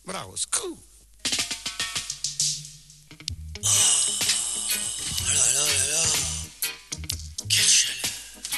but I was cool. Oh là là là là. Quelle chaleur.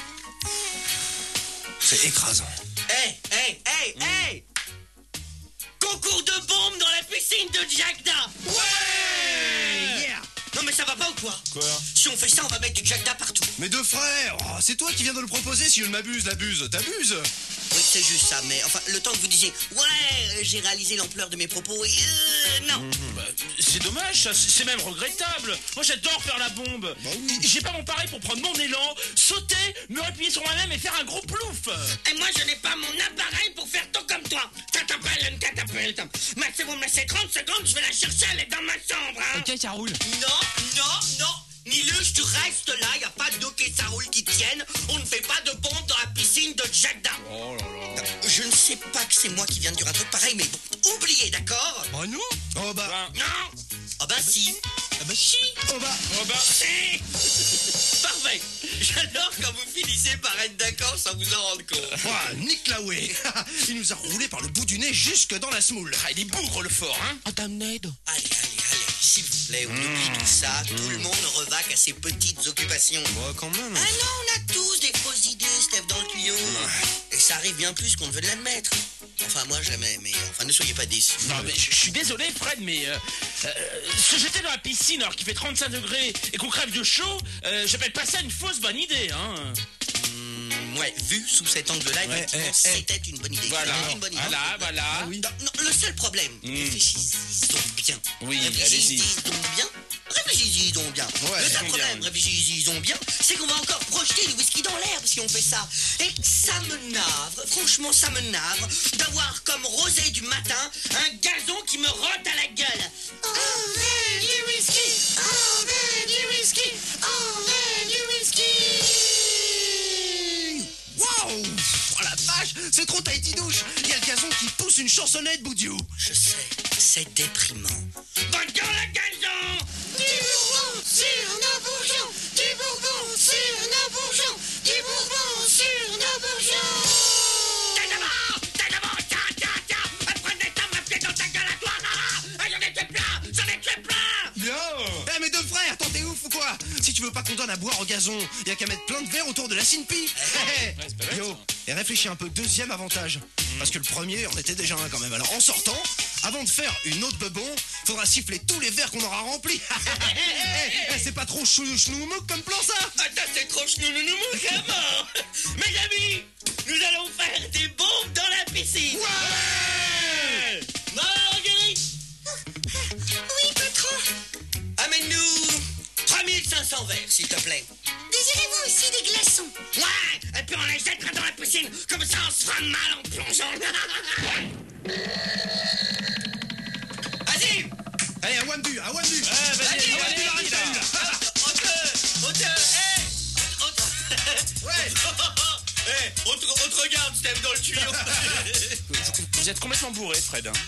C'est écrasant. Hey. Concours de bombes dans la piscine de Jagda. Ouais, yeah. Non mais ça va pas ou quoi? Quoi? Si on fait ça, on va mettre du Jagda partout. Mes deux frères, oh, c'est toi qui viens de le proposer. Si je ne m'abuse, t'abuses. Oui, c'est juste ça, mais enfin, le temps que vous disiez « Ouais, j'ai réalisé l'ampleur de mes propos » et non. Bah, c'est dommage, ça, c'est même regrettable. Moi, j'adore faire la bombe. Bah oui. J'ai pas mon pareil pour prendre mon élan, sauter, me replier sur moi-même et faire un gros plouf. Et moi, je n'ai pas mon appareil pour faire tout comme toi. Ça t'appelle une catapulte. Mais si vous me laissez 30 secondes, je vais la chercher, elle est dans ma chambre, hein. Ok, ça roule. Non. Niluche, tu restes là, y a pas d'eau qui s'arroule qui tienne. On ne fait pas de bombe dans la piscine de Jagda. Oh là là. Je ne sais pas que c'est moi qui viens de dire un truc pareil, mais bon, oubliez, d'accord? Bah non. Oh bah. Non. Ah bah si. Ah bah si. Oh bah. Si. Parfait. J'adore quand vous finissez par être d'accord sans vous en rendre compte. Oh, Nick Laway. Il nous a roulé par le bout du nez jusque dans la semoule. Ah, il est bougre le fort, hein. Ah, damned. Allez, s'il vous plaît, on oublie tout ça. Tout le monde revaque à ses petites occupations. Bah quand même. Ah non, on a tous des fausses idées, Steph, dans le tuyau. Et ça arrive bien plus qu'on ne veut l'admettre. Enfin, moi, jamais, mais enfin, ne soyez pas déçus. Non, mais je suis désolé, Fred, mais se jeter dans la piscine alors qu'il fait 35 degrés et qu'on crève de chaud, j'appelle pas ça une fausse bonne idée, hein. Ouais, vu sous cet angle-là, effectivement, c'était une bonne idée. Voilà, C'était une bonne idée. voilà. Ah oui. Non, le seul problème, réfléchissez donc bien. Oui, Réfléchissez allez-y. donc bien. Réfléchissez donc bien. Ouais, le seul bien. problème, réfléchissez donc bien, c'est qu'on va encore projeter du whisky dans l'air si on fait ça. Et ça me navre, franchement, ça me navre d'avoir comme rosé du matin un gazon qui me rote à la gueule. On veut du whisky, on veut du whisky, on veut du whisky. Waouh. Oh la vache, c'est trop Tahiti douche. Il y a le gazon qui pousse une chansonnette, Boudiou. Je sais, c'est déprimant. Bonjour le gazon! Du bourbon sur nos bourgeons! Du bourbon sur nos bourgeons! Du bourbon sur nos bourgeons! T'es d'abord! Tiens! Prenez ta ma pied dans ta gueule à toi! J'en ai tué plein! Bien. Eh mes deux frères, attends, t'es ouf ou quoi? Si tu veux pas qu'on donne à boire au gazon, y a qu'à mettre plein de verres autour de la Sinpi. c'est pas bête, Yo, et réfléchis un peu, deuxième avantage. Parce que le premier, on était déjà un quand même. Alors en sortant, avant de faire une autre bebon, faudra siffler tous les verres qu'on aura remplis. C'est pas trop chnou-chnou-mouk comme plan ça? Attends, c'est trop chnou-nou-nou-mou, comment? Mes amis, nous allons faire des bombes dans la piscine! Ouais. Marguerite! Oui, patron. Amène-nous 3500 verres, s'il te plaît. Désirez-vous aussi des glaçons? Ouais! Et puis on les jettera dans la piscine, comme ça on se fera mal en plongeant. Vas-y! Allez, à Wandu. Vas-y, Allez, allez, Wandu, là. Ouais! On te regarde, Steph, dans le tuyau. Vous êtes complètement bourré, Fred. Hein.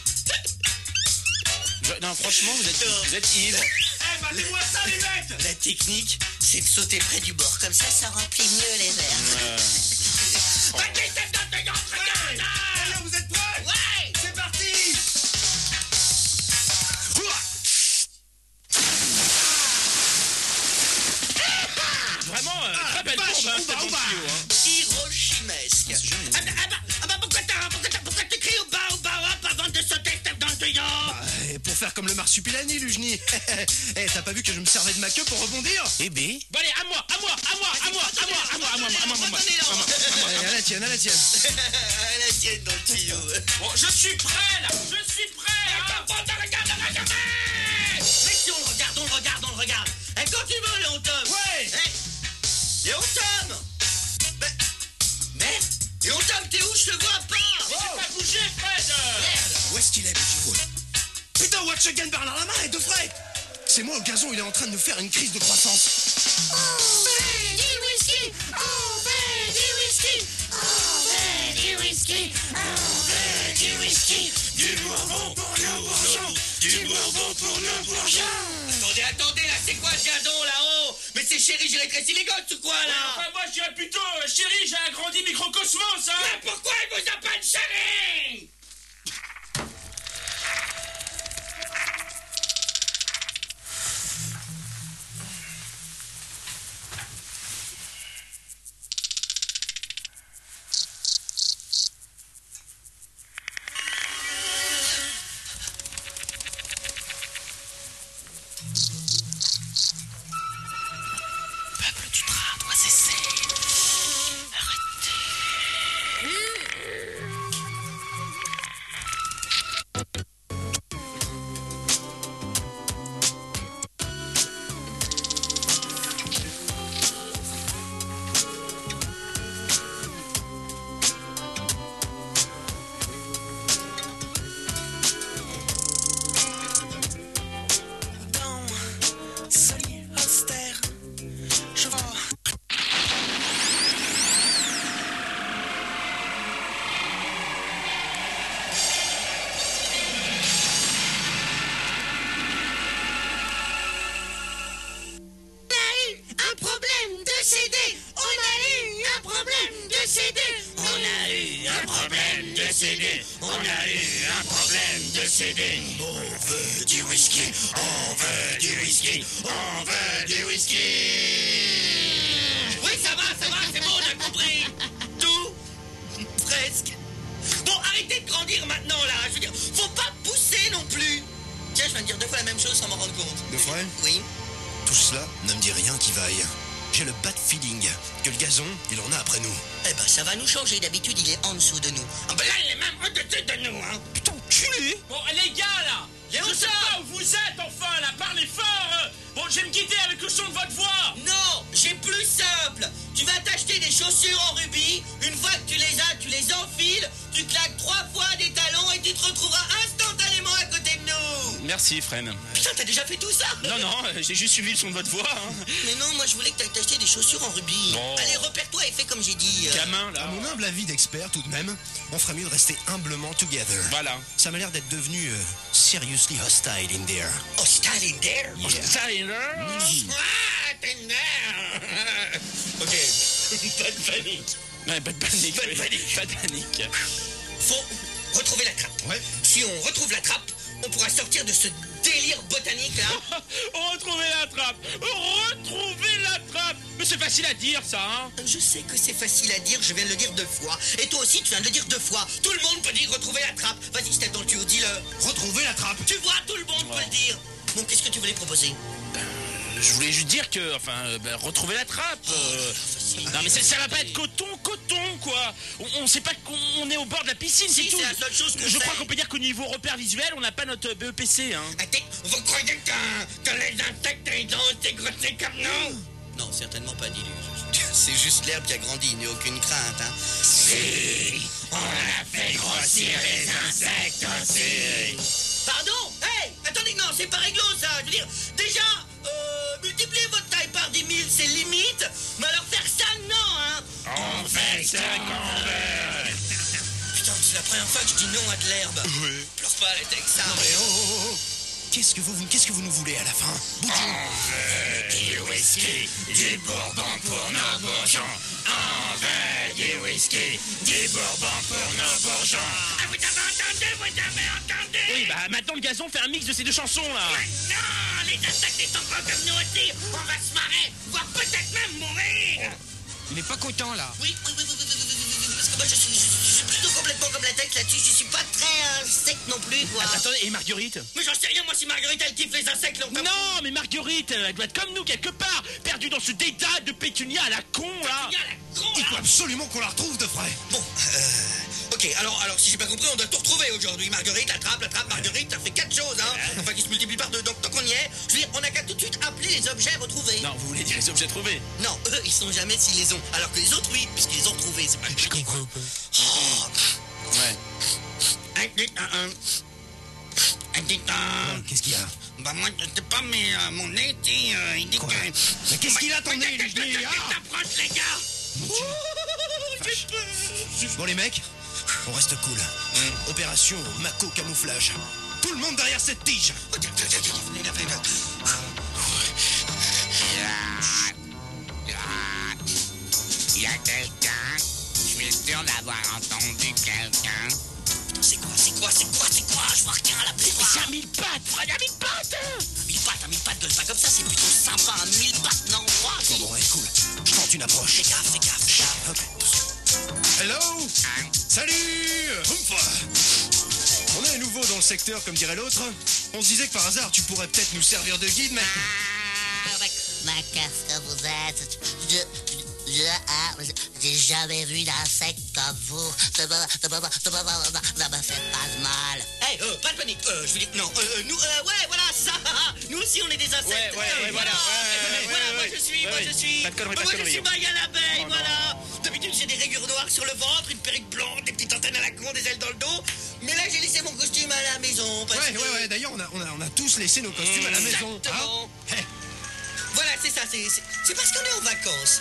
Non, franchement, vous êtes ivre. Battez-moi ça, les bêtes. La technique, c'est de sauter près du bord, comme ça remplit mieux les verres. Vas-y, Steph, dans le tuyau, regarde! Allez, vous êtes prêts? Ouais! C'est parti. Vraiment, très belle vache, bombe, hein, on va, cette on va. tuyau, hein. Hiroshimesque. Pourquoi tu cries au bas hop avant de sauter, Steph, dans le tuyau? Et pour faire comme le marsupilami, Lujni. Eh, t'as pas vu que je me servais de ma queue pour rebondir? Eh ben. Bon allez, à moi. Allez, à la tienne. À la tienne dans le tuyau. Bon, je suis prêt là. Hein. Regarde. Mais si on le regarde. Et quand tu veux, Léon Tom. Ouais. Léon Tom. Merde. Léon Tom, t'es où? Je te vois pas. J'ai pas bougé, Fred. Merde. Où est-ce qu'il est, Boudiou? Putain, watch again, Bernard Lama et deux frères. C'est moi, le gazon, il est en train de nous faire une crise de croissance. On veut du whisky. On veut du whisky. On veut du whisky. On veut du whisky. Du bourbon pour nos bourgeons. Du bourbon pour nos bourgeons. Attendez, là, c'est quoi ce gazon là-haut? Mais c'est Chéri, j'ai rétréci les gosses ou quoi là? Enfin, moi, je dirais plutôt, chérie, j'ai agrandi Microcosmos, hein. Mais pourquoi il vous appelle Chéri? On a eu un problème de CD. On veut du whisky, on veut du whisky, on veut du whisky. Oui, ça va, c'est bon, on a compris. Tout, presque. Bon, arrêtez de grandir maintenant, là. Je veux dire, faut pas pousser non plus. Tiens, je viens de dire 2 fois la même chose sans m'en rendre compte. 2 fois? Oui. Tout cela ne me dit rien qui vaille. J'ai le bad feeling que le gazon, il en a après nous. Eh ben, ça va nous changer. D'habitude, il est en dessous de nous. Ah ben là, il est même au-dessus de nous, hein. Putain, culé! Bon, les gars, là, Léon, je sais pas où vous êtes, enfin, là, parlez fort. Bon, je vais me guider avec le son de votre voix. Non, j'ai plus simple. Tu vas t'acheter des chaussures en rubis. Une fois que tu les as, tu les enfiles. Tu claques 3 fois des talons et tu te retrouveras instantanément à côté de nous. Merci, Fren. Putain, t'as déjà fait tout ça? Non, j'ai juste suivi le son de votre voix. Hein. Mais non, moi je voulais que t'ailles t'acheter des chaussures en rubis. Bon. Allez, repère-toi et fais comme j'ai dit. Gamin, là. À mon humble avis d'expert, tout de même, on ferait mieux de rester humblement together. Voilà. Ça m'a l'air d'être devenu seriously hostile in there. Hostile in there? Ça, Ok, pas de panique. Ouais, pas de panique. Pas de panique. Pas de panique. Faut retrouver la trappe. Ouais. Si on retrouve la trappe, on pourra sortir de ce délire botanique là. Retrouver la trappe. Retrouver la trappe. Mais c'est facile à dire, ça, hein. Je sais que c'est facile à dire, je viens de le dire 2 fois. Et toi aussi, tu viens de le dire 2 fois. Tout le monde peut dire retrouver la trappe. Vas-y, je t'aide dans le tuyau, dis-le. Retrouver la trappe! Tu vois, tout le monde peut le dire. Bon, qu'est-ce que tu voulais proposer? Je voulais juste dire que, retrouver la trappe. Non, mais ça va pas être coton, quoi. On sait pas qu'on est au bord de la piscine, Si, c'est tout. c'est la seule chose qu'on Je sait. crois qu'on peut dire qu'au niveau repère visuel, on n'a pas notre BEPC, hein. Attends, vous croyez que les insectes ils ont été grottés comme nous? Non, certainement pas, dis-lui. C'est juste l'herbe qui a grandi, il n'y a aucune crainte, hein. Si, on a fait grossir les insectes aussi. Pardon? Hey, attendez, non, c'est pas réglo ça. Je veux dire, déjà, multiplier votre taille par 10 000, c'est limite. Mais alors faire ça, non, hein. On fait ce qu'on veut. Putain, c'est la première fois que je dis non à de l'herbe. Oui. Pleure pas, les Texans. Mais oh. Qu'est-ce que vous nous voulez à la fin? Du whisky, du bourbon pour nos bourgeons. On veut du whisky, du bourbon pour nos bourgeons. Ah, vous avez entendu? Oui, bah maintenant le gazon fait un mix de ces 2 chansons, là. Non, les insectes ils sont pas comme nous aussi. On va se marrer, voire peut-être même mourir. Il est pas content là. Oui, parce que moi je suis plutôt complètement comme la tête là-dessus. Je suis pas très sec non plus, quoi. Attendez, et Marguerite? Mais j'en sais rien, moi, si Marguerite elle kiffe les insectes, là, on peut- Non, mais Marguerite, elle doit être comme nous quelque part, perdue dans ce dédale de pétunia à la con, là. Viens, la con, Il là. faut absolument qu'on la retrouve de frais. Bon, ok, alors si j'ai pas compris, on doit tout retrouver aujourd'hui. Marguerite, la trappe, Marguerite, ça fait 4 choses, hein. Enfin, qui se multiplient par 2. Donc, tant qu'on y est, je veux dire, on a qu'à tout de suite appeler les objets retrouvés. Non, vous voulez dire les objets trouvés? Non, eux, ils sont jamais s'ils les ont. Alors que les autres, oui, puisqu'ils les ont retrouvés. C'est pas Je comprends pas. Oh, Ouais. Qu'est-ce qu'il y a? Bah moi je sais pas mais mon nez il dit Quoi? que... Mais qu'est-ce qu'il a ton nez, lui? T'approches les gars. Bon les mecs, on reste cool. Opération Mako camouflage. Tout le monde derrière cette tige. Il y a quelqu'un. Je suis sûr d'avoir entendu quelqu'un. C'est quoi je vois rien à la plaie. Mais c'est un 1000 pattes, Fred, un 1000 pattes. Un mille pattes, gueule pas comme ça, c'est plutôt sympa. Un 1000 pattes, non, quoi. Bon, ouais, cool. Je tente une approche. Fais gaffe. Hop. Hello. Salut. Ouf. On est à nouveau dans le secteur, comme dirait l'autre. On se disait que par hasard, tu pourrais peut-être nous servir de guide, mais... Mais qu'est-ce que vous êtes? J'ai jamais vu d'insecte comme vous. Ça me fait pas de mal. Hey, pas de panique. Je veux dire, non, nous, ouais, voilà, ça. Nous aussi, on est des insectes. Ouais, voilà. Moi, je suis. Pas de conneries, pas de Moi, je conneries. suis Maya l'abeille, Oh, voilà. D'habitude, j'ai des rayures noires sur le ventre, une perruque blonde, des petites antennes à la con, des ailes dans le dos. Mais là, j'ai laissé mon costume à la maison. Parce que... Ouais. D'ailleurs, on a tous laissé nos costumes à la maison. Exactement. Hein? Voilà, c'est ça, c'est parce qu'on est en vacances.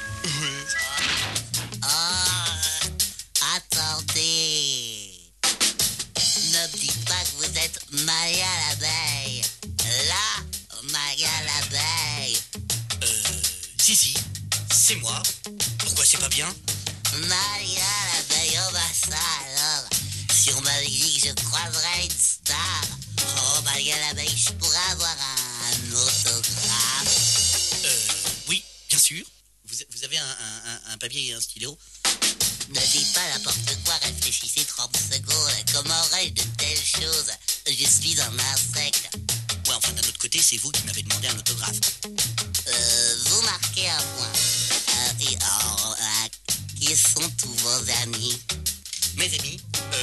Oh, attendez. Ne me dites pas que vous êtes Maya l'abeille. Là, Maya l'abeille. Si, c'est moi. Pourquoi c'est pas bien? Maya l'abeille, oh bah ça alors. Si on m'avait dit que je croiserais une star, oh, Maya l'abeille, je pourrais avoir un autographe. Oui, bien sûr. Vous avez un papier et un stylo? Ne dites pas n'importe quoi, réfléchissez 30 secondes. Comment aurais-je de telles choses? Je suis un insecte. Ouais, enfin, d'un autre côté, c'est vous qui m'avez demandé un autographe. Vous marquez un point. Et alors, qui sont tous vos amis? Mes amis,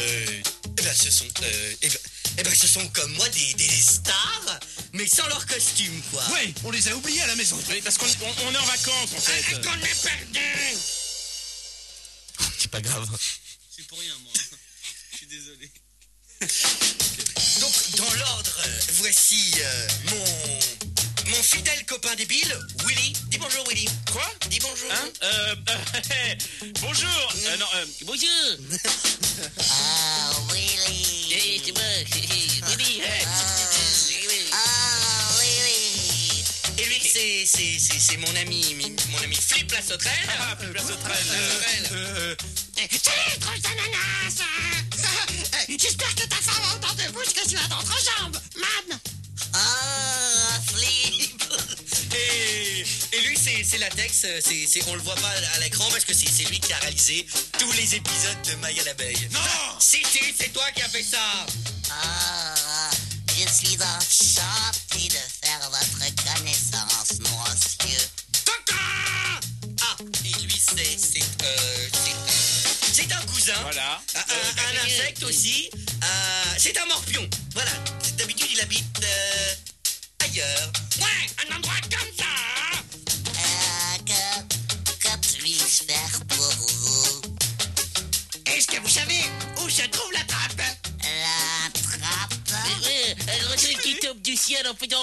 ce sont comme moi des stars, mais sans leur costume, quoi. Ouais, on les a oubliés à la maison. Oui, parce qu'on est en vacances, en fait. Qu'on est perdu. C'est pas grave. C'est pour rien, moi. Je suis désolé. Donc, dans l'ordre, voici mon fidèle copain débile, Willy. Dis bonjour, Willy. Quoi? Dis bonjour. Hein? Bonjour. Non, bonjour. Ah, Willy. C'est moi. Willy. Ah, Willy. Et lui, c'est mon ami Flip la sauterelle. Ah, plus la sauterelle. Salut, tranche d'ananas. J'espère que ta femme a autant de bouche que tu as d'entrejambe, man. Ah, Flip. Et lui, c'est Latex. On le voit pas à l'écran parce que c'est lui qui a réalisé tous les épisodes de Maya l'abeille. Non. Si, c'est toi qui as fait ça. Ah, je suis enchanté de faire votre connaissance, monsieur. Ah, et lui, c'est un cousin. Voilà. Un insecte aussi. C'est un morpion. Voilà. D'habitude, il habite ailleurs. Ouais, un endroit comme ça. Que puis-je faire pour vous? Est-ce que vous savez où se trouve la trappe? La trappe? Le truc qui tombe du ciel en faisant...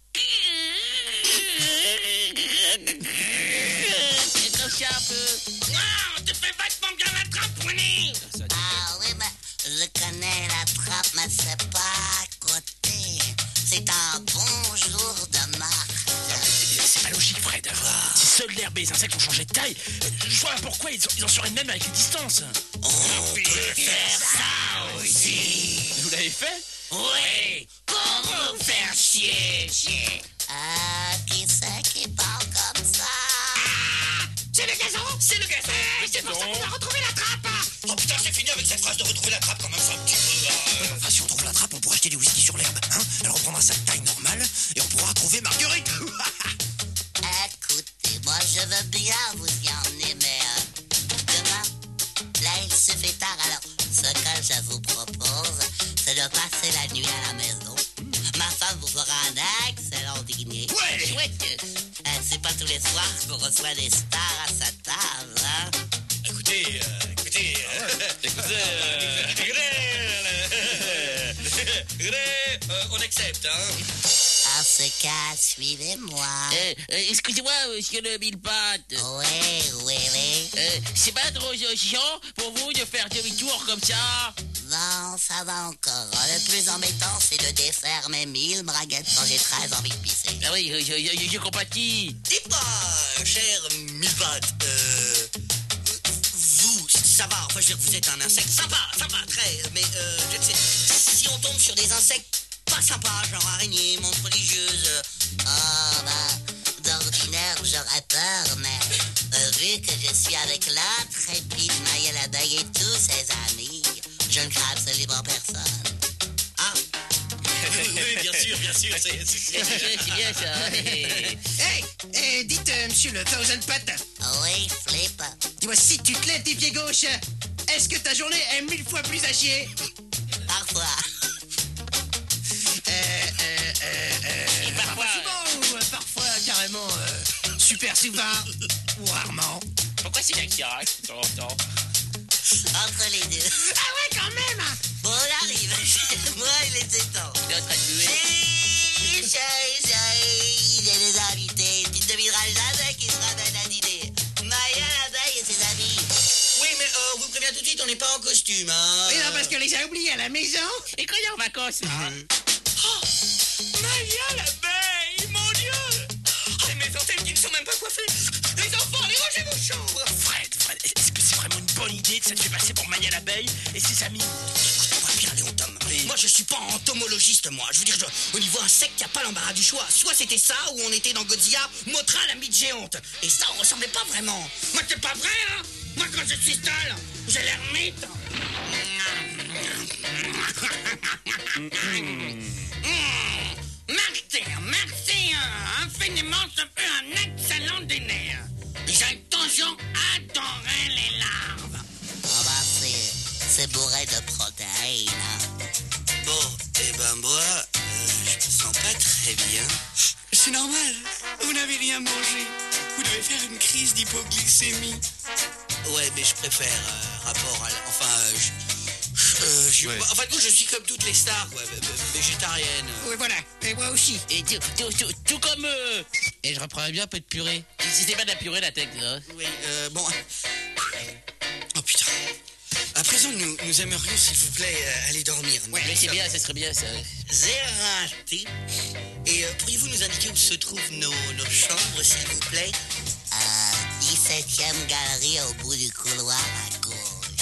C'est comme ça un peu. Non, tu fais vachement bien la trappe, Winnie. Ah oui, mais je connais la trappe, mais c'est pas à côté. C'est un bon jour de mars. C'est pas logique, Fred. Si seuls l'herbe et les insectes ont changé de taille, je vois pas pourquoi ils en seraient de même avec les distances. On peut faire ça aussi. Vous l'avez fait? Oui, pour vous faire chier. Ah, qui c'est qui parle comme ça? C'est le gazon. C'est le gazon. C'est pour ça qu'on a retrouvé la trappe. Oh putain, c'est fini avec cette phrase de retrouver la trappe quand même, ça un petit peu. Enfin, si on trouve la trappe, on pourra acheter du whisky sur l'herbe. Hein, elle reprendra sa taille normale et on pourra trouver Marguerite. Écoutez, moi je veux bien vous y emmener, mais demain, là il se fait tard, alors ce que je vous propose, c'est de passer la nuit à la maison. Ma femme vous fera un excellent dîner. Ouais. Chouette. C'est pas tous les soirs qu'on reçoit des stars à sa table, hein. Écoutez, on accepte, hein. En ce cas, suivez-moi. Excusez-moi, monsieur le mille-pattes. Oui. C'est pas trop chiant pour vous de faire demi-tour comme ça? Non, ça va encore. Le plus embêtant, c'est de défaire mes 1000 braguettes quand j'ai très envie de pisser. Ah oui, je compatis. Dis-moi, cher Milbat, vous, ça va, enfin je veux dire, vous êtes un insecte sympa, très, mais je ne sais, si on tombe sur des insectes pas sympas, genre araignées, montres religieuses, D'ordinaire, j'aurais peur, mais vu que je suis avec l'intrépide Maya l'abeille et tous ses amis, je ne crains absolument personne. ah, oui, bien sûr, C'est bien ça. Hey, dites, monsieur le Thousand Pat, Oui, Flip. dis-moi, si tu te lèves des pieds gauche, est-ce que ta journée est 1000 fois plus à chier? Parfois. Parfois. Souvent ou parfois carrément super souvent ou rarement? Pourquoi c'est bien qu'il reste de temps en temps? Entre les deux. Ah ouais, quand même. Bon, on arrive. Moi, il était temps. Il est en train de muer. J'ai des invités. Tu ne devineras jamais qui se ramène à dîner. Maya l'abeille et ses amis. oui, mais vous préviens tout de suite, on n'est pas en costume, hein. Mais non, parce que les a oubliés à la maison. Et quand il est en vacances, là? Maya l'abeille, mon Dieu. Oh, mes antennes qui ne sont même pas coiffées. Les enfants, allez ranger vos chambres. Fred, est-ce que c'est vraiment une bonne idée de s'être fait passer pour Maya l'abeille et ses amis? je suis pas entomologiste, moi. Je veux dire, au niveau insecte, y a pas l'embarras du choix. Soit c'était ça, ou on était dans Godzilla, Mothra la mythe géante. Et ça, on ressemblait pas vraiment. Moi, c'est pas vrai, hein. Moi, quand je suis seul, j'ai l'ermite. Merci, infiniment, ça fait un excellent dîner. J'ai toujours adoré les larves. Ah bah, c'est bourré de protéines. Hein. Bon, eh ben moi, je me sens pas très bien. C'est normal, vous n'avez rien mangé. Vous devez faire une crise d'hypoglycémie. Ouais, mais je préfère rapport à... Enfin, du coup, je suis comme toutes les stars, quoi, végétarienne. Oui, voilà, et moi aussi. Et tout comme eux. Et je reprendrais bien un peu de purée. C'était pas de la purée, la tête, hein. Oui, bon... Oh putain. À présent, nous aimerions, s'il vous plaît, aller dormir. Oui, c'est bien, ça serait bien, ça. Zérati. Et pourriez-vous nous indiquer où se trouvent nos chambres, s'il vous plaît? 17e galerie au bout du couloir à gauche.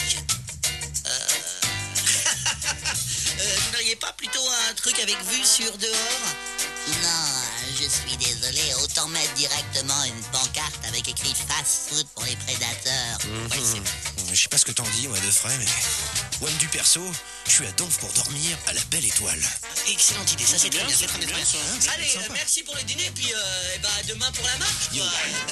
Vous n'auriez pas plutôt un truc avec vue sur dehors? Non, je suis désolé. Autant mettre directement une pancarte avec écrit fast food pour les prédateurs. Ouais, c'est... Je sais pas ce que t'en dis, moi, de frais, mais... One du perso, je suis à Donf pour dormir à la belle étoile. Excellente idée, ça c'est très bien, c'est très bien. ça. Allez, merci pour le dîner, puis à demain pour la marche, quoi.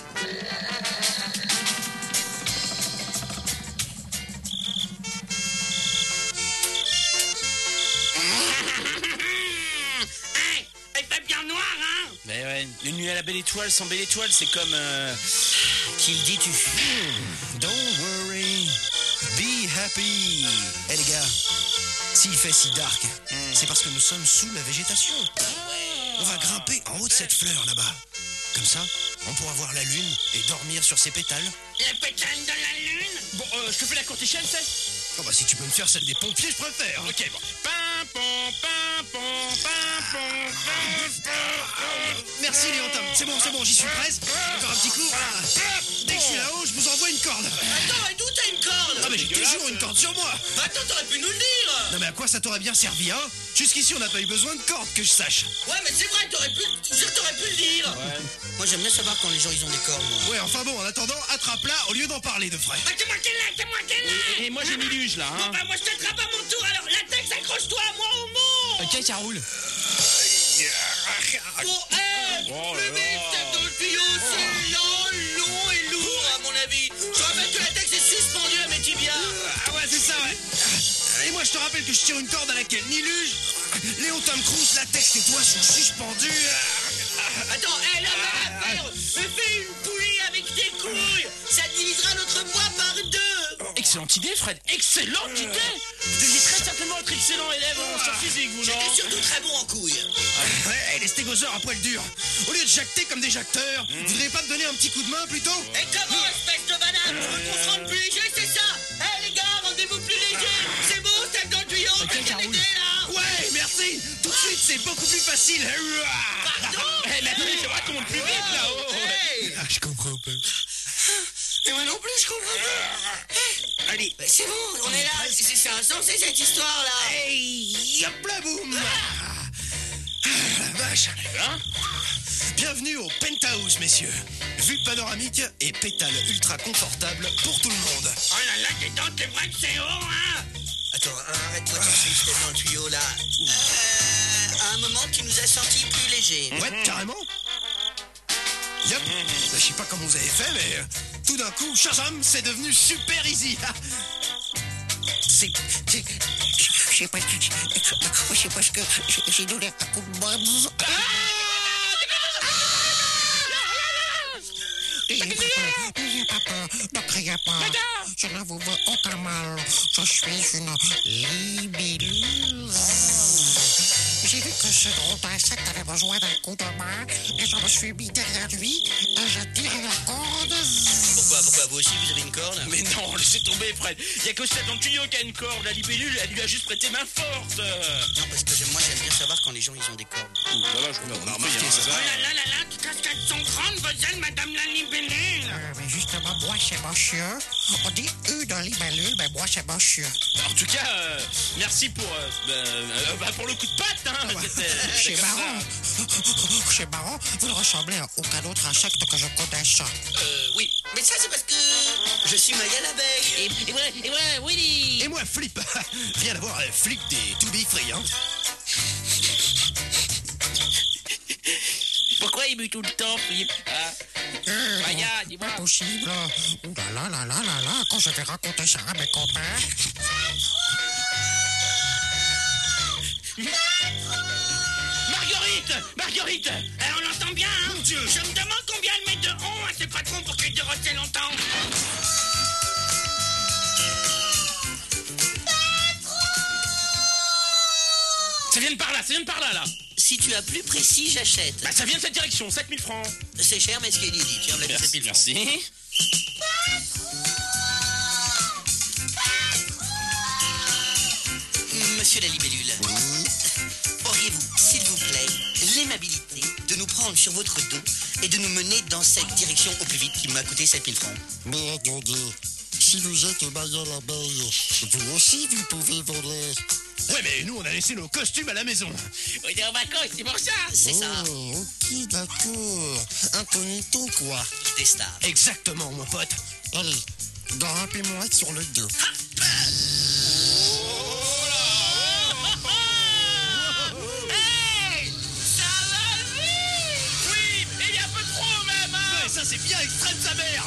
Il fait bien noir, hein. Mais ouais, une nuit à la belle étoile sans belle étoile, c'est comme... Qui le dis-tu? Don't worry, be happy. Eh les gars, s'il fait si dark, c'est parce que nous sommes sous la végétation. On va grimper en haut de cette fleur là-bas. Comme ça, on pourra voir la lune et dormir sur ses pétales. Les pétales de la lune. Bon, je te fais la courte échelle, c'est... Oh bah si tu peux me faire celle des pompiers, je préfère. Ok, bon. Pimpon, pimpon, pimpon, pimpon. Merci Léon Tom, c'est bon, j'y suis presque. Je vais faire un petit coup. Voilà. Dès que je suis là-haut, je vous envoie une corde. Attends, et d'où t'as une corde? Ah mais j'ai toujours une corde sur moi. Attends, t'aurais pu nous le dire. Non mais à quoi ça t'aurait bien servi, hein? Jusqu'ici on n'a pas eu besoin de corde, que je sache. Ouais, mais c'est vrai, t'aurais pu le dire. Ouais. Moi, j'aime bien savoir quand les gens, ils ont des cordes, moi. Ouais, enfin bon, en attendant, attrape-la au lieu d'en parler de frais. Ah, c'est moi qui l'ai, c'est moi qui l'ai. Et moi j'ai mis luge là, Bon, hein. bah, moi, je t'attrape à mon tour, alors, latex, accroche-toi à moi au mont. Ok, ça roule. Bon, Oh le là mec, là. tête dans le tuyau, c'est long et lourd, à mon avis. Je rappelle que la texte est suspendue à mes tibias. Ah ouais, c'est ça, ouais. Et moi, je te rappelle que je tire une corde à laquelle ni luge, Léon Tom Cruise, latex et toi sont suspendus. Attends, là, fais une poulie avec tes couilles. Ça divisera notre poids par 2. Excellente idée, Fred. Excellente idée. Vous deviez très certainement être excellent élève en sciences physique, vous, non? J'étais surtout très bon en couilles. Ouais, les stégosaures à poil dur. Au lieu de jacter comme des jacteurs, vous voudriez pas me donner un petit coup de main plutôt? Et comment, espèce de banane? Tu veux qu'on se rende plus léger, c'est ça? Les gars, rendez-vous plus léger. C'est bon, tête dans le tuyau. Ok, Faites ça roule. l'idée, là. Ouais, merci. Tout de suite, c'est beaucoup plus facile. Pardon? Eh, mais attendez, c'est vrai qu'on monte plus vite là-haut. Hey. Ah, je comprends pas. Et moi non plus, je comprends pas. Allez, c'est bon, on est là. C'est insensé cette histoire-là. Hey, hop là, boum. La vache. Hein? Bienvenue au Penthouse, messieurs. Vue panoramique et pétale ultra confortable pour tout le monde. Oh là là, dis donc, c'est vrai que c'est haut, hein. Attends, arrête-toi tout de suite, t'es dans le tuyau là. À un moment, tu nous as sentis plus légers. Ouais, carrément. Yep. Je sais pas comment vous avez fait, mais tout d'un coup, Shazam, c'est devenu super easy. Je sais pas ce que j'ai donné un coup de bras. N'ayez pas peur, ne criez pas. Je ne vous veux aucun mal. Je suis une libellule. J'ai vu que ce gros insecte avait besoin d'un coup de main et je me suis mis derrière lui et j'ai tiré la corde. Pourquoi vous aussi, vous avez une corde? Mais non, laissez tomber, Fred. Y a que ça dans le tuyau qui a une corde. La libellule, elle lui a juste prêté main forte. Non, parce que moi, j'aime bien savoir quand les gens ils ont des cordes. Ça va, je On a remarqué ça. Oh là là là là, qu'est-ce qu'elles sont grandes, vos ailes, madame la libellule. Mais justement, moi c'est monsieur. On dit une libellule, mais moi c'est monsieur. En tout cas, merci pour le coup de patte, hein. C'est marrant. C'est marrant, vous ne ressemblez à aucun autre insecte que je connaisse. Oui, mais ça c'est parce que je suis Maya l'abeille. Et ouais, Willy. Et moi, Flip. Rien à voir, Flip des To Be Free, hein. Pourquoi il bute tout le temps, Philippe? Maya, dis-moi. Pas possible. Ouh là là là là là là, quand je vais raconter ça à mes copains. Marguerite. On l'entend bien, hein. Mon Dieu. Je me demande combien elle met de on à ses patrons pour qu'ils te retiennent longtemps. Ça vient de par là, là. Si tu as plus précis, j'achète. Bah, ça vient de cette direction, 7000 francs. C'est cher, mais ce qui est dit, tiens, on l'a dit 7000 francs. Merci. Monsieur la libellule, auriez-vous, s'il vous plaît, l'aimabilité de nous prendre sur votre dos et de nous mener dans cette direction au plus vite qui m'a coûté 7000 francs? Mais attendez, si vous êtes Maya l'abeille, vous aussi vous pouvez voler. Ouais, mais nous, on a laissé nos costumes à la maison. On est en vacances, c'est pour ça. C'est ça, Oh, ok, d'accord. Incognito, quoi. des stars. Exactement, mon pote. Allez, grimpez-moi sur le dos. Oui, mais il y a un peu trop même, hein. Ouais, ça, c'est bien extrait de sa mère.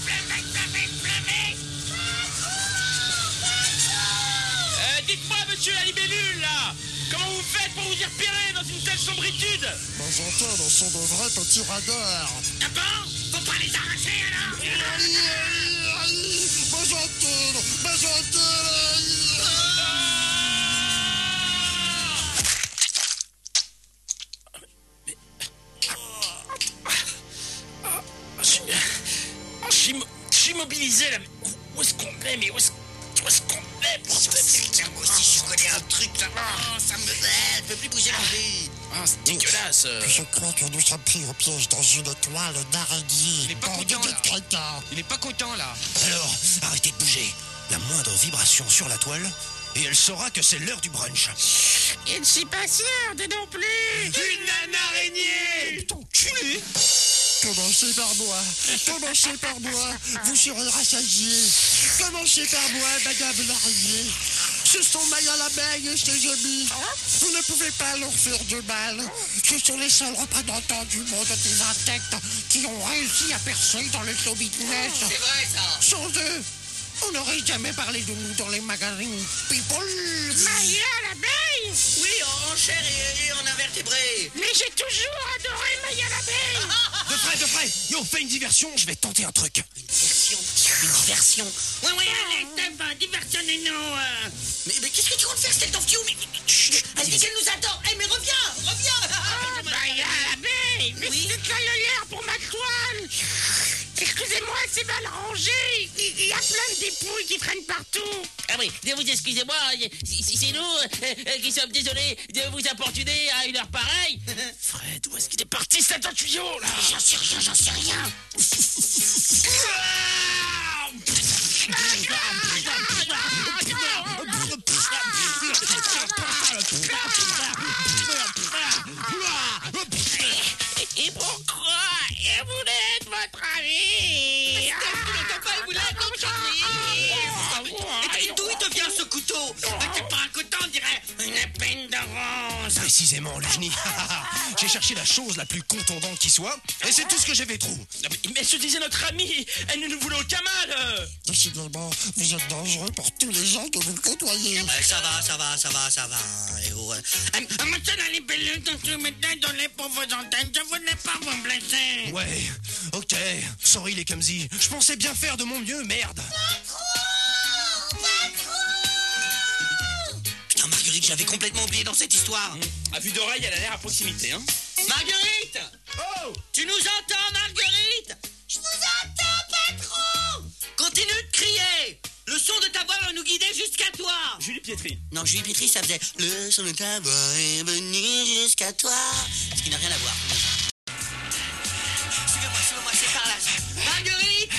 Dites-moi, monsieur la libellule, là, comment vous faites pour vous y repérer dans une telle sombritude? J'entends dans son de vrais petits radars. D'abord, faut pas les arracher alors. Je suis mobilisé, là. Où est-ce qu'on est, mais où est-ce qu'on est pour Moi aussi, je connais un truc là-bas. Ça me bête, je peux plus bouger mon pied. Ah, c'est dégueulasse. Je crois que nous sommes pris au piège dans une toile d'araignée. Il est pas content, là. Il est pas content, là. Alors, arrêtez de bouger. La moindre vibration sur la toile, et elle saura que c'est l'heure du brunch. Il ne suis pas sûr non plus. Une araignée. Putain, culé. Commencez par moi, vous serez rassasiés. Commencez par moi, madame l'araignée. Ce sont Maya l'abeille et ses amis. Vous ne pouvez pas leur faire de mal. Ce sont les seuls représentants du monde des insectes qui ont réussi à percer dans le show business. C'est vrai ça. Sans eux, on n'aurait jamais parlé de nous dans les magazines People. Maya l'abeille. Oui, en chair et en invertébrés. Mais j'ai toujours adoré Maya l'abeille. De près. Yo, fais une diversion, je vais tenter un truc. Une diversion. Oui, allez, Steph, divertionnez-nous. Mais qu'est-ce que tu comptes faire, Steph Fiou? Mais chut, elle dit qu'elle nous attend. Eh, mais reviens. Maya l'abeille. Mais Oui. c'est de la lierre pour ma toile. Excusez-moi, c'est mal rangé. Il y a plein de dépouilles qui traînent partout. Ah oui, vous excusez-moi, c'est nous qui sommes désolés de vous importuner à une heure pareille. Fred, où est-ce qu'il est parti cet tuyau là? J'en sais rien. Et pourquoi? Et vous êtes votre ami? Et d'où il te vient ce couteau? C'est pas un couteau, on dirait une épine de rose. Précisément, le génie. J'ai cherché la chose la plus contondante qui soit, et c'est tout ce que j'avais trouvé. Mais se disait notre amie, elle ne nous voulait aucun mal. Décidément, vous êtes dangereux pour tous les gens que vous côtoyez. Ça va. Et oh, Monsieur la libellule, je me désolé pour vos antennes, je voulais pas vous blesser. Ouais, ok. Sorry les Kamzi. Je pensais bien faire de mon mieux, merde. Putain, Marguerite, j'avais complètement oublié dans cette histoire. À vue d'oreille, elle a l'air à proximité, hein. Marguerite! Oh! Tu nous entends, Marguerite? Je vous entends, patron! Continue de crier! Le son de ta voix va nous guider jusqu'à toi. Julie Pietri. Non, Julie Pietri, ça faisait le son de ta voix est venu jusqu'à toi. Ce qui n'a rien à voir. Suivez-moi, c'est par là. Marguerite,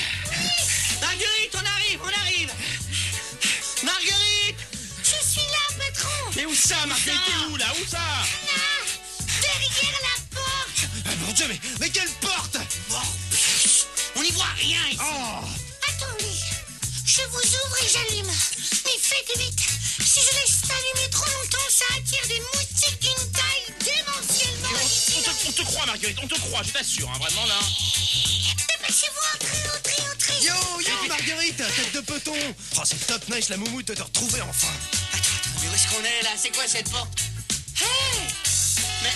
on arrive. Marguerite. Je suis là, patron. Mais où ça, Marguerite? T'es où, là? Où ça? Là, derrière la porte. Ah, mon Dieu, mais quelle porte? Bon, on n'y voit rien ici. Oh. Attendez, je vous ouvre et j'allume. Mais faites vite. Si je laisse s'allumer trop longtemps, ça attire des moustiques d'une taille démentiellement hallucinante. On te croit, Marguerite, on te croit, je t'assure, hein, vraiment, là. Dépêchez-vous, entrez. Yo, Marguerite, tête de peloton. Oh, c'est top nice, la moumoute, de te retrouver enfin. Attends, mais où est-ce qu'on est là? C'est quoi cette porte? Hey! Mais...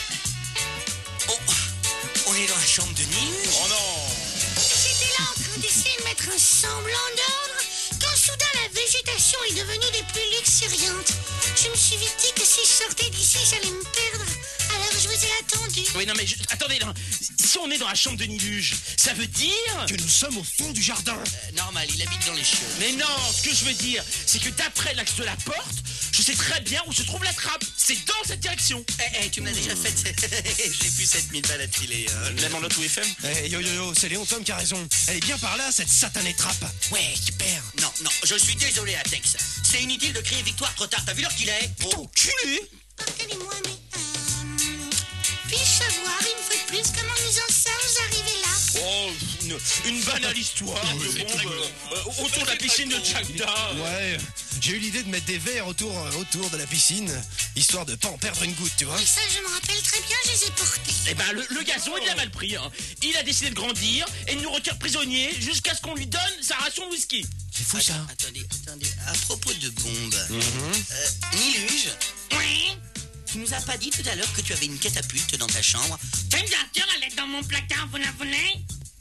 on est dans la chambre de Nîmes. Oh non! J'étais là en train d'essayer de mettre un semblant d'ordre quand soudain la végétation est devenue des plus luxuriantes. Je me suis vite dit que si je sortais d'ici, j'allais me perdre. Alors je vous ai attendu. Oui, non, mais attendez, non. Si on est dans la chambre de Niluge, ça veut dire... Que nous sommes au fond du jardin. Normal, il habite dans les chiots. Mais non, ce que je veux dire, c'est que d'après l'axe de la porte, je sais très bien où se trouve la trappe. C'est dans cette direction. Tu me l'as déjà fait. J'ai plus 7000 balles à te filer. Même en note ou FM. Yo, c'est Léon Tom qui a raison. Elle est bien par là, cette satanée trappe. Ouais, super. Non, je suis désolé, Atex. C'est inutile de crier victoire trop tard. T'as vu l'heure qu'il est? Ton culé. Pardonnez-moi, mais... puis-je savoir une fois de plus comment nous en sommes arrivés là? Oh, une banale histoire de bombe autour de la piscine de Jagda. Ouais, j'ai eu l'idée de mettre des verres autour de la piscine, histoire de pas en perdre une goutte, tu vois. Et ça, je me rappelle très bien, je les ai portés. Eh ben, le gazon, il a mal pris. Hein. Il a décidé de grandir et de nous retire prisonniers jusqu'à ce qu'on lui donne sa ration de whisky. C'est fou, ça. Attendez. À propos de bombes, Niluge, Oui. tu nous as pas dit tout à l'heure que tu avais une catapulte dans ta chambre? Bien sûr, elle est dans mon placard, vous la voulez?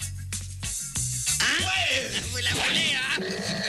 Hein? Ouais. Vous la voulez, hein?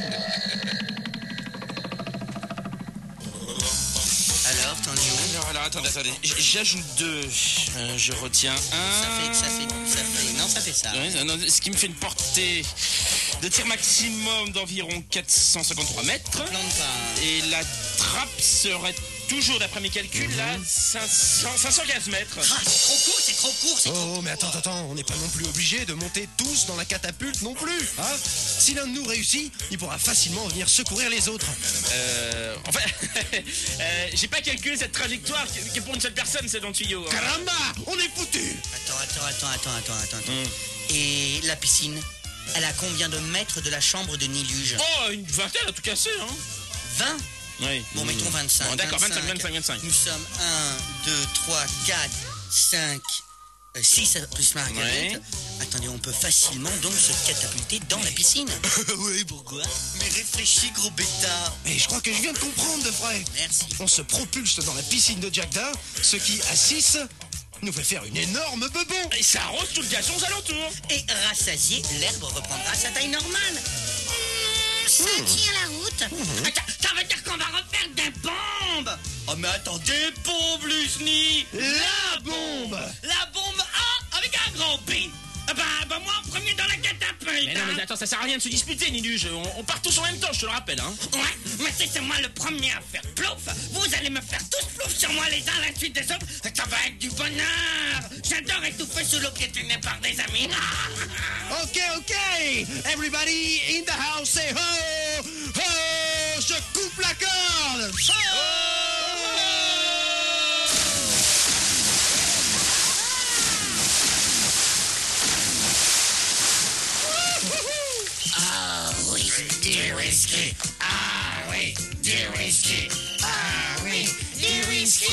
Alors, t'en es où? Alors, attendez. J'ajoute 2. Je retiens 1. Ça fait ça. Ouais, non, ce qui me fait une portée de tir maximum d'environ 453 mètres. Plante pas. Et la trappe serait toujours, d'après mes calculs, là, 515 mètres. Ah, c'est trop court. Oh, mais attends, on n'est pas non plus obligé de monter tous dans la catapulte non plus, hein. Si l'un de nous réussit, il pourra facilement venir secourir les autres. Enfin, j'ai pas calculé cette trajectoire qui est pour une seule personne, c'est dans le tuyau. Hein. Caramba, on est foutus. Attends. Et la piscine, elle a combien de mètres de la chambre de Niluge? Oh, une vingtaine à tout casser, hein. 20? Oui. Bon, mettons 25. Bon, d'accord, 25. Nous sommes 1, 2, 3, 4, 5, 6 plus Marguerite. Ouais. Attendez, on peut facilement donc se catapulter dans la piscine. Oui, pourquoi? Mais réfléchis, gros bêta. Mais je crois que je viens de comprendre, de vrai. Merci. On se propulse dans la piscine de Jagda, ce qui, à 6, nous fait faire une énorme bebon. Et ça arrose tout le gazon aux alentours. Et rassasié, l'herbe reprendra sa taille normale. Ça tient la route. Attends, ça veut dire qu'on va refaire des bombes. Oh mais attends, des bombes, Lusny. La bombe. La bombe A avec un grand B. Bah moi en premier dans la catapulte. Mais non, mais attends, ça sert à rien de se disputer, Niluge. On part tous en même temps, je te le rappelle, hein. Ouais, mais si c'est moi le premier à faire plouf, vous allez me faire tous plouf sur moi les uns à la suite des autres. Ça va être du bonheur. J'adore étouffer sous l'eau piétinée par des amis. Ok. Everybody in the house, say ho, ho. Je coupe la corde. Ah oui, du whisky. Ah oui, du whisky. Ah oui, du whisky.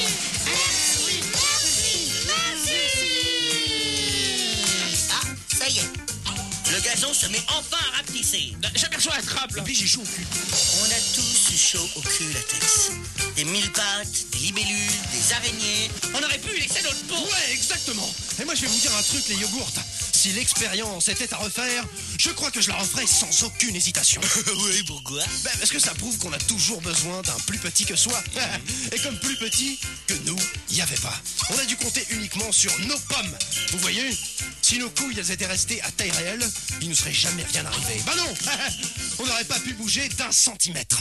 Ah, ça y est. Le gazon se met enfin à rapetisser. J'aperçois la trappe, là. Et puis j'ai chaud au cul. On a tous eu chaud au cul, Latex. Des mille-pattes, des libellules, des araignées. On aurait pu laisser notre peau. Ouais, exactement. Et moi, je vais vous dire un truc, les yogourts. Si l'expérience était à refaire, je crois que je la referais sans aucune hésitation. Oui, pourquoi? Parce que ça prouve qu'on a toujours besoin d'un plus petit que soi. Et comme plus petit que nous, il n'y avait pas. On a dû compter uniquement sur nos pommes. Vous voyez? Si Si nos couilles elles étaient restées à taille réelle, il ne serait jamais rien arrivé. Bah non. On n'aurait pas pu bouger d'1 centimètre.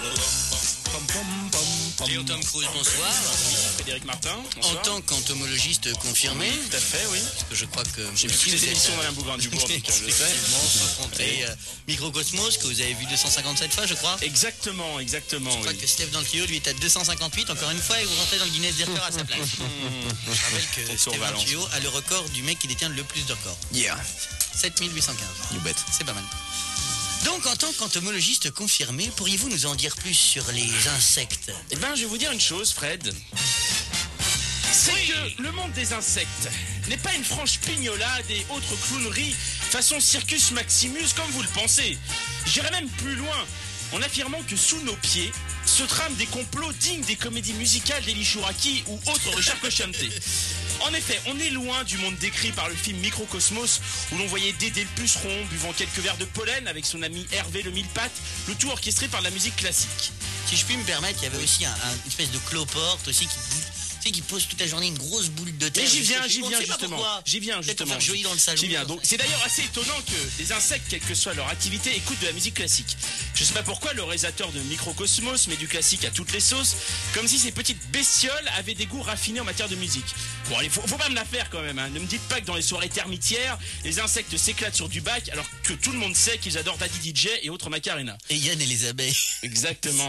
Léo Tom Cruise, bonsoir. Frédéric Martin, En bonsoir. tant qu'entomologiste confirmé, Tout à fait, oui. parce que je crois que J'ai vu toutes les émissions d'Alain Bougrain-Dubourg, donc je sais. effectivement confronté Microcosmos, que vous avez vu 257 fois, je crois. Exactement. Je crois que Steph dans le trio, lui, est à 258, encore une fois, et vous rentrez dans le Guinness des records à sa place. Je rappelle que Pour Steph dans le Valence. trio a le record du mec qui détient le plus de records. Yeah. 7815. You bet. C'est pas mal. Donc, en tant qu'entomologiste confirmé, pourriez-vous nous en dire plus sur les insectes? Eh ben, je vais vous dire une chose, Fred. C'est que le monde des insectes n'est pas une franche pignolade et autres clowneries façon Circus Maximus comme vous le pensez. J'irai même plus loin en affirmant que sous nos pieds se trament des complots dignes des comédies musicales d'Eli Chouraki ou autres Richard Cocciante. En effet, on est loin du monde décrit par le film Microcosmos où l'on voyait Dédé le puceron buvant quelques verres de pollen avec son ami Hervé le mille-pattes, le tout orchestré par de la musique classique. Si je puis me permettre, il y avait aussi une espèce de cloporte aussi qui pose toute la journée une grosse boule de terre. Mais j'y viens On sait pas justement. pourquoi. J'y viens Peut-être justement. pour faire joli dans le salon. J'y viens. Donc c'est d'ailleurs assez étonnant que les insectes, quelle que soit leur activité, écoutent de la musique classique. Je sais pas pourquoi le réalisateur de Microcosmos met du classique à toutes les sauces, comme si ces petites bestioles avaient des goûts raffinés en matière de musique. Bon allez, faut pas me la faire quand même. Hein. Ne me dites pas que dans les soirées termitières, les insectes s'éclatent sur du bac, alors que tout le monde sait qu'ils adorent Daddy DJ et autres Macarena. Et Yann et les abeilles. Exactement.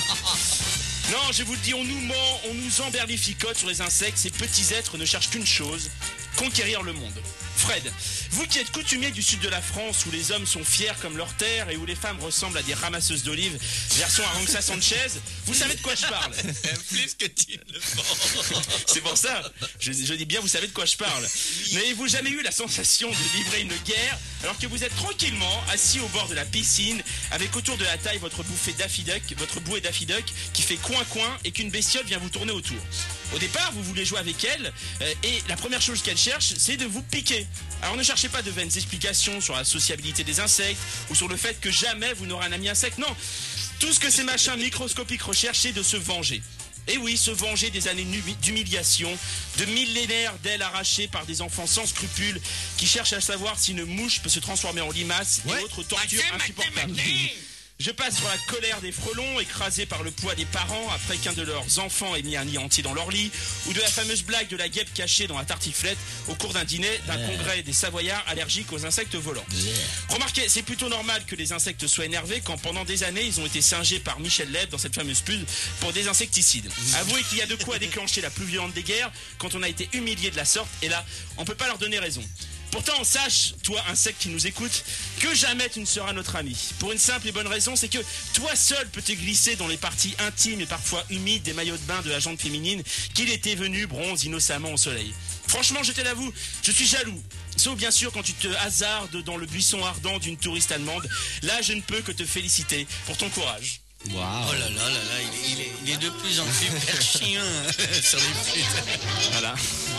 Non, je vous le dis, on nous ment, on nous emberlificote sur les insectes. Ces petits êtres ne cherchent qu'une chose, conquérir le monde. Fred, vous qui êtes coutumier du sud de la France, où les hommes sont fiers comme leur terre et où les femmes ressemblent à des ramasseuses d'olives, version Aranxa Sanchez, vous savez de quoi je parle. Plus que tu le penses. C'est pour ça, je dis bien, vous savez de quoi je parle. N'avez-vous jamais eu la sensation de livrer une guerre alors que vous êtes tranquillement assis au bord de la piscine avec autour de la taille votre bouée Daffy Duck qui fait coin-coin et qu'une bestiole vient vous tourner autour. Au départ, vous voulez jouer avec elle et la première chose qu'elle cherche, c'est de vous piquer. Alors ne cherchez pas de vaines explications sur la sociabilité des insectes ou sur le fait que jamais vous n'aurez un ami insecte. Non, tout ce que ces machins microscopiques recherchent, c'est de se venger. Et oui, se venger des années d'humiliation, de millénaires d'ailes arrachées par des enfants sans scrupules qui cherchent à savoir si une mouche peut se transformer en limace et autres tortures insupportables. Je passe sur la colère des frelons écrasés par le poids des parents après qu'un de leurs enfants ait mis un nid entier dans leur lit, ou de la fameuse blague de la guêpe cachée dans la tartiflette au cours d'un dîner d'un congrès des Savoyards allergiques aux insectes volants. Remarquez, c'est plutôt normal que les insectes soient énervés quand pendant des années ils ont été singés par Michel Leb dans cette fameuse pub pour des insecticides. Avouez qu'il y a de quoi déclencher la plus violente des guerres quand on a été humilié de la sorte, et là, on peut pas leur donner raison. Pourtant, sache, toi, insecte qui nous écoute, que jamais tu ne seras notre ami. Pour une simple et bonne raison, c'est que toi seul peux te glisser dans les parties intimes et parfois humides des maillots de bain de la jante féminine qu'il était venu bronze innocemment au soleil. Franchement, je te l'avoue, je suis jaloux. Sauf bien sûr quand tu te hasardes dans le buisson ardent d'une touriste allemande. Là, je ne peux que te féliciter pour ton courage. Wow. Oh là là là là, il est de plus en plus perchien sur les flûtes. Voilà.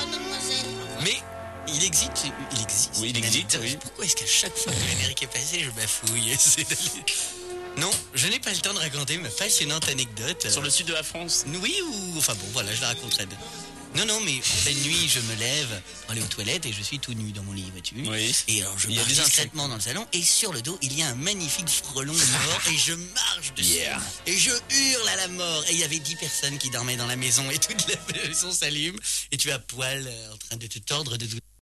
Mais il existe. Oui, il existe, oui. Pourquoi est-ce qu'à chaque fois que l'Amérique est passée, je bafouille? Non, je n'ai pas le temps de raconter ma passionnante anecdote. Sur le sud de la France? Oui, ou... Enfin bon, voilà, je la raconterai. Non, mais en pleine nuit, je me lève pour aller aux toilettes et je suis tout nu dans mon lit, vois-tu. Oui. Et alors, je marche discrètement dans le salon et sur le dos, il y a un magnifique frelon mort et je marche dessus. Yeah. Et je hurle à la mort. Et il y avait 10 personnes qui dormaient dans la maison et toute la maison s'allume et tu es à poil en train de te tordre de tout.